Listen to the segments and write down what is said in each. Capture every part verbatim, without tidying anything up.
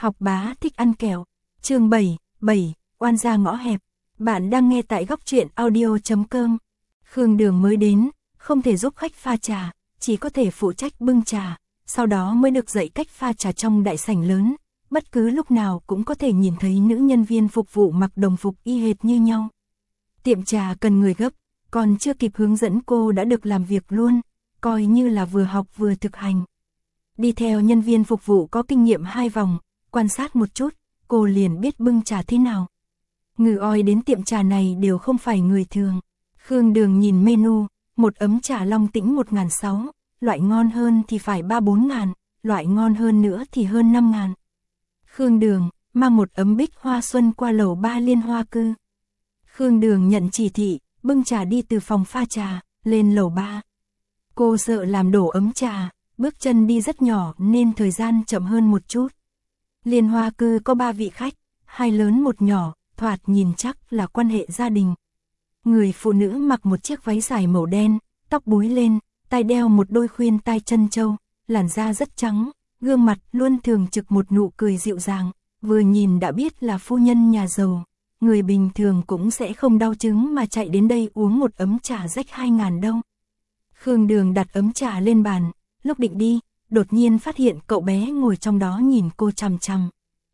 Học bá thích ăn kẹo. Chương bảy, bảy, oan gia ngõ hẹp. Bạn đang nghe tại góc truyện audio chấm com. Khương Đường mới đến, không thể giúp khách pha trà, chỉ có thể phụ trách bưng trà, sau đó mới được dạy cách pha trà trong đại sảnh lớn. Bất cứ lúc nào cũng có thể nhìn thấy nữ nhân viên phục vụ mặc đồng phục y hệt như nhau. Tiệm trà cần người gấp, còn chưa kịp hướng dẫn cô đã được làm việc luôn, coi như là vừa học vừa thực hành. Đi theo nhân viên phục vụ có kinh nghiệm hai vòng, quan sát một chút, cô liền biết bưng trà thế nào. Người oi đến tiệm trà này đều không phải người thường. Khương Đường nhìn menu, một ấm trà Long Tĩnh một nghìn sáu trăm, loại ngon hơn thì phải ba bốn ngàn, loại ngon hơn nữa thì hơn năm ngàn. Khương Đường mang một ấm Bích Hoa Xuân qua lầu ba Liên Hoa Cư. Khương Đường nhận chỉ thị, bưng trà đi từ phòng pha trà, lên lầu ba. Cô sợ làm đổ ấm trà, bước chân đi rất nhỏ nên thời gian chậm hơn một chút. Liên Hoa Cư có ba vị khách, hai lớn một nhỏ, thoạt nhìn chắc là quan hệ gia đình. Người phụ nữ mặc một chiếc váy dài màu đen, tóc búi lên, tai đeo một đôi khuyên tai chân châu, làn da rất trắng, gương mặt luôn thường trực một nụ cười dịu dàng, vừa nhìn đã biết là phu nhân nhà giàu. Người bình thường cũng sẽ không đau chứng mà chạy đến đây uống một ấm trà rách hai ngàn đâu. Khương Đường đặt ấm trà lên bàn, lúc định đi, đột nhiên phát hiện cậu bé ngồi trong đó nhìn cô chằm chằm.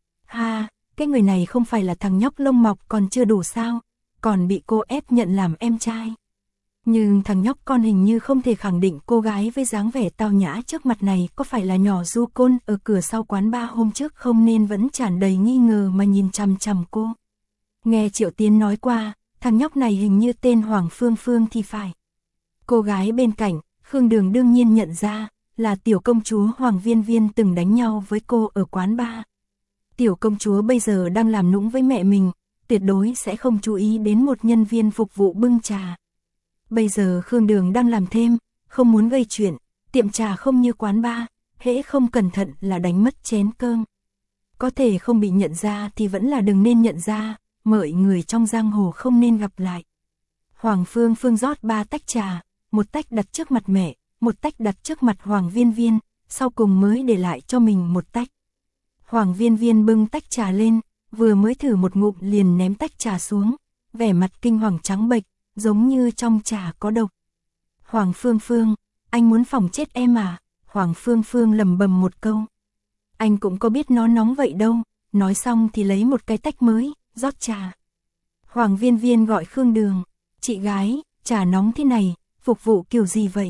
Ha, cái người này không phải là thằng nhóc lông mọc còn chưa đủ sao, còn bị cô ép nhận làm em trai. Nhưng thằng nhóc con hình như không thể khẳng định cô gái với dáng vẻ tao nhã trước mặt này có phải là nhỏ du côn ở cửa sau quán bar hôm trước không, nên vẫn tràn đầy nghi ngờ mà nhìn chằm chằm cô. Nghe Triệu Tiến nói qua, thằng nhóc này hình như tên Hoàng Phương Phương thì phải. Cô gái bên cạnh, Khương Đường đương nhiên nhận ra, là tiểu công chúa Hoàng Viên Viên từng đánh nhau với cô ở quán bar. Tiểu công chúa bây giờ đang làm nũng với mẹ mình, tuyệt đối sẽ không chú ý đến một nhân viên phục vụ bưng trà. Bây giờ Khương Đường đang làm thêm, không muốn gây chuyện, tiệm trà không như quán bar, hễ không cẩn thận là đánh mất chén cơm. Có thể không bị nhận ra thì vẫn là đừng nên nhận ra, mọi người trong giang hồ không nên gặp lại. Hoàng Phương Phương rót ba tách trà, một tách đặt trước mặt mẹ, một tách đặt trước mặt Hoàng Viên Viên, sau cùng mới để lại cho mình một tách. Hoàng Viên Viên bưng tách trà lên, vừa mới thử một ngụm liền ném tách trà xuống, vẻ mặt kinh hoàng trắng bệch, giống như trong trà có độc. Hoàng Phương Phương, anh muốn phỏng chết em à? Hoàng Phương Phương lầm bầm một câu. Anh cũng có biết nó nóng vậy đâu, nói xong thì lấy một cái tách mới, rót trà. Hoàng Viên Viên gọi Khương Đường, chị gái, trà nóng thế này, phục vụ kiểu gì vậy?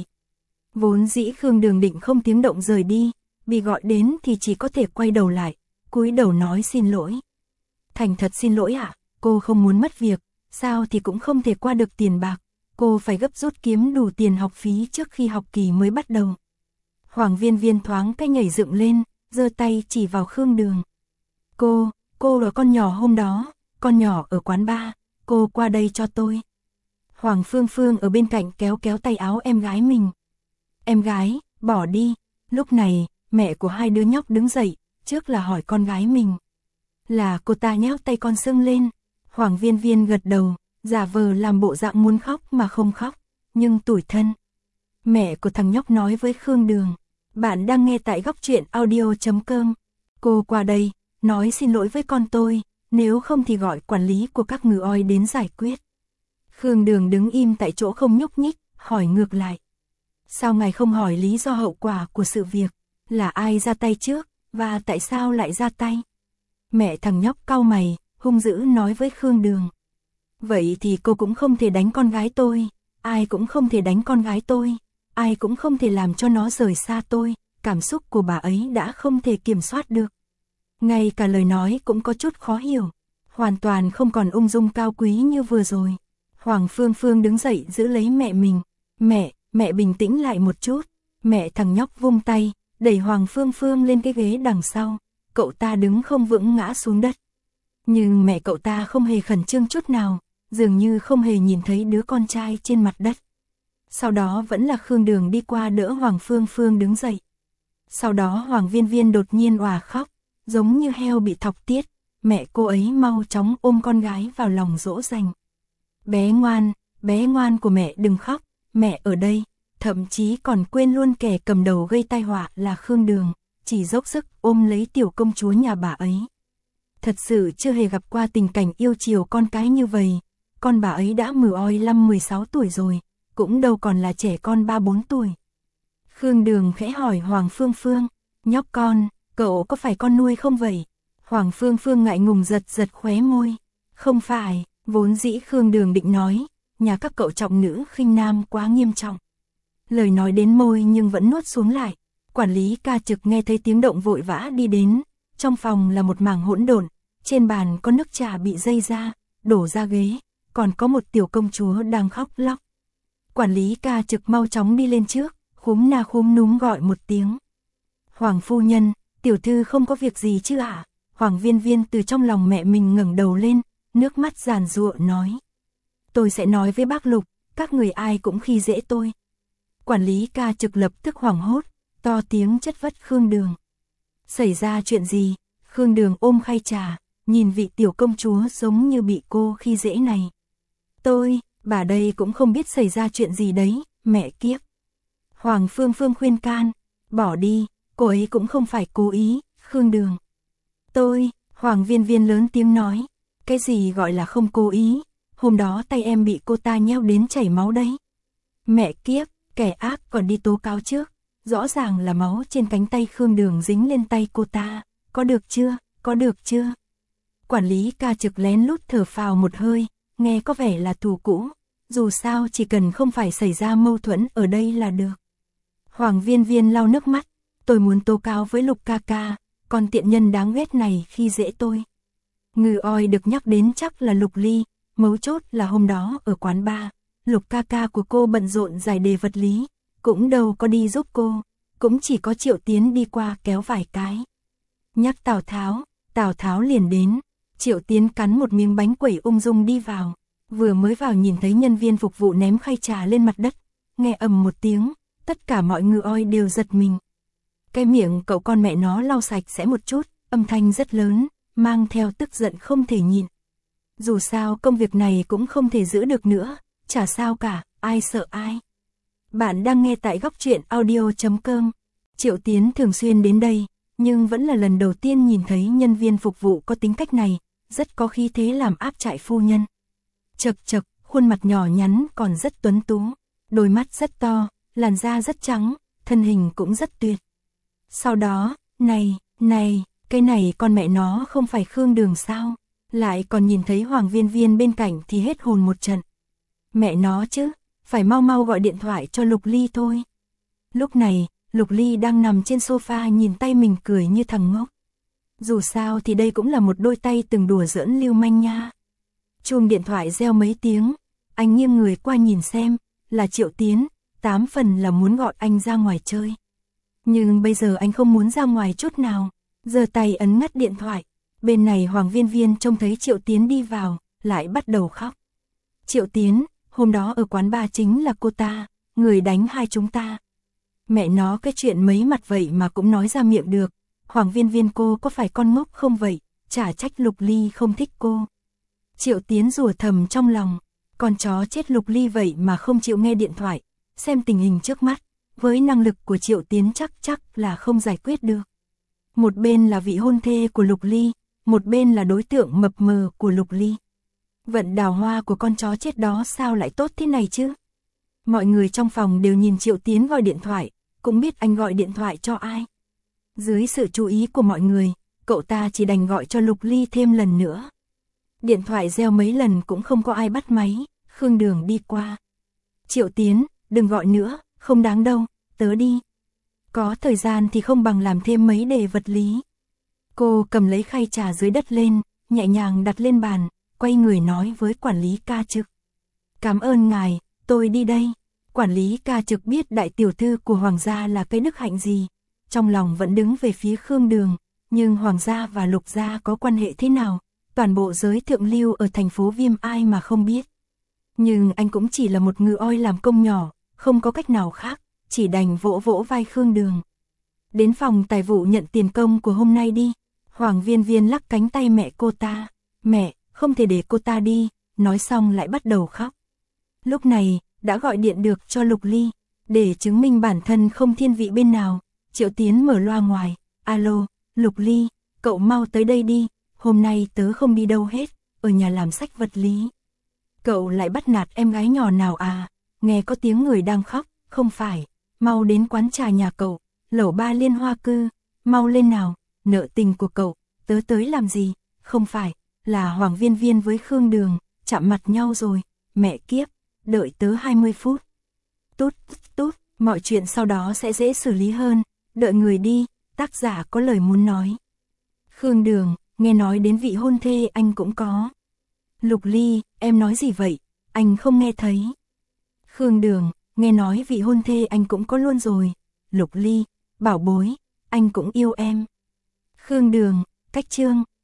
Vốn dĩ Khương Đường định không tiếng động rời đi, bị gọi đến thì chỉ có thể quay đầu lại, cúi đầu nói xin lỗi. Thành thật xin lỗi ạ, à? Cô không muốn mất việc, sao thì cũng không thể qua được tiền bạc, cô phải gấp rút kiếm đủ tiền học phí trước khi học kỳ mới bắt đầu. Hoàng Viên Viên thoáng cái nhảy dựng lên, giơ tay chỉ vào Khương Đường. Cô, cô là con nhỏ hôm đó, con nhỏ ở quán bar, cô qua đây cho tôi. Hoàng Phương Phương ở bên cạnh kéo kéo tay áo em gái mình. Em gái, bỏ đi. Lúc này, mẹ của hai đứa nhóc đứng dậy, trước là hỏi con gái mình. Là cô ta nhéo tay con sưng lên. Hoàng Viên Viên gật đầu, giả vờ làm bộ dạng muốn khóc mà không khóc, nhưng tủi thân. Mẹ của thằng nhóc nói với Khương Đường, bạn đang nghe tại góc truyện audio chấm com. Cô qua đây, nói xin lỗi với con tôi, nếu không thì gọi quản lý của các ngừ oi đến giải quyết. Khương Đường đứng im tại chỗ không nhúc nhích, hỏi ngược lại. Sao ngài không hỏi lý do hậu quả của sự việc, là ai ra tay trước, và tại sao lại ra tay? Mẹ thằng nhóc cau mày, hung dữ nói với Khương Đường. Vậy thì cô cũng không thể đánh con gái tôi, ai cũng không thể đánh con gái tôi, ai cũng không thể làm cho nó rời xa tôi, cảm xúc của bà ấy đã không thể kiểm soát được. Ngay cả lời nói cũng có chút khó hiểu, hoàn toàn không còn ung dung cao quý như vừa rồi. Hoàng Phương Phương đứng dậy giữ lấy mẹ mình. Mẹ, mẹ bình tĩnh lại một chút. Mẹ thằng nhóc vung tay, đẩy Hoàng Phương Phương lên cái ghế đằng sau. Cậu ta đứng không vững ngã xuống đất. Nhưng mẹ cậu ta không hề khẩn trương chút nào, dường như không hề nhìn thấy đứa con trai trên mặt đất. Sau đó vẫn là Khương Đường đi qua đỡ Hoàng Phương Phương đứng dậy. Sau đó Hoàng Viên Viên đột nhiên òa khóc, giống như heo bị thọc tiết. Mẹ cô ấy mau chóng ôm con gái vào lòng dỗ dành. Bé ngoan, bé ngoan của mẹ đừng khóc, mẹ ở đây. Thậm chí còn quên luôn kẻ cầm đầu gây tai họa là Khương Đường, chỉ dốc sức ôm lấy tiểu công chúa nhà bà ấy. Thật sự chưa hề gặp qua tình cảnh yêu chiều con cái như vậy, con bà ấy đã mười oi lăm mười sáu tuổi rồi, cũng đâu còn là trẻ con ba bốn tuổi. Khương Đường khẽ hỏi Hoàng Phương Phương, nhóc con, cậu có phải con nuôi không vậy? Hoàng Phương Phương ngại ngùng giật giật khóe môi, không phải, vốn dĩ Khương Đường định nói, nhà các cậu trọng nữ khinh nam quá nghiêm trọng. Lời nói đến môi nhưng vẫn nuốt xuống lại. Quản lý ca trực nghe thấy tiếng động vội vã đi đến, trong phòng là một mảng hỗn độn, trên bàn có nước trà bị dây ra, đổ ra ghế, còn có một tiểu công chúa đang khóc lóc. Quản lý ca trực mau chóng đi lên trước, khúm na khúm núm gọi một tiếng. Hoàng phu nhân, tiểu thư không có việc gì chứ ạ? À? Hoàng Viên Viên từ trong lòng mẹ mình ngẩng đầu lên, nước mắt giàn giụa nói. Tôi sẽ nói với bác Lục, các người ai cũng khi dễ tôi. Quản lý ca trực lập tức hoảng hốt, to tiếng chất vấn Khương Đường. Xảy ra chuyện gì? Khương Đường ôm khay trà, nhìn vị tiểu công chúa giống như bị cô khi dễ này. Tôi, bà đây cũng không biết xảy ra chuyện gì đấy, mẹ kiếp. Hoàng Phương Phương khuyên can, bỏ đi, cô ấy cũng không phải cố ý, Khương Đường. Tôi, Hoàng Viên Viên lớn tiếng nói, cái gì gọi là không cố ý, hôm đó tay em bị cô ta nheo đến chảy máu đấy. Mẹ kiếp, kẻ ác còn đi tố cáo trước, rõ ràng là máu trên cánh tay Khương Đường dính lên tay cô ta, có được chưa, có được chưa? Quản lý ca trực lén lút thở phào một hơi, nghe có vẻ là thù cũ, dù sao chỉ cần không phải xảy ra mâu thuẫn ở đây là được. Hoàng Viên Viên lau nước mắt, tôi muốn tố cáo với Lục ca ca, con tiện nhân đáng ghét này khi dễ tôi. Ngừ oi được nhắc đến chắc là Lục Ly, mấu chốt là hôm đó ở quán bar, Lục ca ca của cô bận rộn giải đề vật lý, cũng đâu có đi giúp cô, cũng chỉ có Triệu Tiến đi qua kéo vài cái. Nhắc Tào Tháo, Tào Tháo liền đến, Triệu Tiến cắn một miếng bánh quẩy ung dung đi vào, vừa mới vào nhìn thấy nhân viên phục vụ ném khay trà lên mặt đất, nghe ầm một tiếng, tất cả mọi ngừ oi đều giật mình. Cái miệng cậu con mẹ nó lau sạch sẽ một chút, âm thanh rất lớn, mang theo tức giận không thể nhịn. Dù sao công việc này cũng không thể giữ được nữa, chả sao cả, ai sợ ai. Bạn đang nghe tại góc truyện audio chấm com. Triệu Tiến thường xuyên đến đây, nhưng vẫn là lần đầu tiên nhìn thấy nhân viên phục vụ có tính cách này, rất có khí thế làm áp trại phu nhân. Chật chật, khuôn mặt nhỏ nhắn còn rất tuấn tú, đôi mắt rất to, làn da rất trắng, thân hình cũng rất tuyệt. Sau đó, này, này, cái này con mẹ nó không phải Khương Đường sao? Lại còn nhìn thấy Hoàng Viên Viên bên cạnh thì hết hồn một trận. Mẹ nó chứ, phải mau mau gọi điện thoại cho Lục Ly thôi. Lúc này, Lục Ly đang nằm trên sofa nhìn tay mình cười như thằng ngốc. Dù sao thì đây cũng là một đôi tay từng đùa giỡn lưu manh nha. Chuông điện thoại reo mấy tiếng, anh nghiêng người qua nhìn xem, là Triệu Tiến, tám phần là muốn gọi anh ra ngoài chơi. Nhưng bây giờ anh không muốn ra ngoài chút nào, giơ tay ấn ngắt điện thoại. Bên này Hoàng Viên Viên trông thấy Triệu Tiến đi vào, lại bắt đầu khóc. Triệu Tiến, hôm đó ở quán bar chính là cô ta, người đánh hai chúng ta. Mẹ nó cái chuyện mấy mặt vậy mà cũng nói ra miệng được. Hoàng Viên Viên cô có phải con ngốc không vậy, chả trách Lục Ly không thích cô. Triệu Tiến rủa thầm trong lòng, con chó chết Lục Ly vậy mà không chịu nghe điện thoại, xem tình hình trước mắt, với năng lực của Triệu Tiến chắc chắc là không giải quyết được. Một bên là vị hôn thê của Lục Ly, một bên là đối tượng mập mờ của Lục Ly. Vận đào hoa của con chó chết đó sao lại tốt thế này chứ? Mọi người trong phòng đều nhìn Triệu Tiến gọi điện thoại, cũng biết anh gọi điện thoại cho ai. Dưới sự chú ý của mọi người, cậu ta chỉ đành gọi cho Lục Ly thêm lần nữa. Điện thoại reo mấy lần cũng không có ai bắt máy, Khương Đường đi qua. Triệu Tiến, đừng gọi nữa, không đáng đâu, tớ đi. Có thời gian thì không bằng làm thêm mấy đề vật lý. Cô cầm lấy khay trà dưới đất lên, nhẹ nhàng đặt lên bàn, quay người nói với quản lý ca trực. Cảm ơn ngài, tôi đi đây. Quản lý ca trực biết đại tiểu thư của Hoàng gia là cái đức hạnh gì, trong lòng vẫn đứng về phía Khương Đường, nhưng Hoàng gia và Lục gia có quan hệ thế nào, toàn bộ giới thượng lưu ở thành phố Viêm ai mà không biết. Nhưng anh cũng chỉ là một ngư oi làm công nhỏ, không có cách nào khác, chỉ đành vỗ vỗ vai Khương Đường. Đến phòng tài vụ nhận tiền công của hôm nay đi. Hoàng Viên Viên lắc cánh tay mẹ cô ta. Mẹ, không thể để cô ta đi, nói xong lại bắt đầu khóc. Lúc này, đã gọi điện được cho Lục Ly, để chứng minh bản thân không thiên vị bên nào. Triệu Tiến mở loa ngoài, alo, Lục Ly, cậu mau tới đây đi, hôm nay tớ không đi đâu hết, ở nhà làm sách vật lý. Cậu lại bắt nạt em gái nhỏ nào à, nghe có tiếng người đang khóc, không phải, mau đến quán trà nhà cậu, lẩu ba Liên Hoa Cư, mau lên nào, nợ tình của cậu, tớ tới làm gì, không phải, là Hoàng Viên Viên với Khương Đường, chạm mặt nhau rồi, mẹ kiếp, đợi tớ hai mươi phút. Tút, tút, mọi chuyện sau đó sẽ dễ xử lý hơn, đợi người đi, tác giả có lời muốn nói. Khương Đường, nghe nói đến vị hôn thê anh cũng có. Lục Ly, em nói gì vậy, anh không nghe thấy. Khương Đường, nghe nói vị hôn thê anh cũng có luôn rồi. Lục Ly, bảo bối, anh cũng yêu em. Khương Đường, cách chương.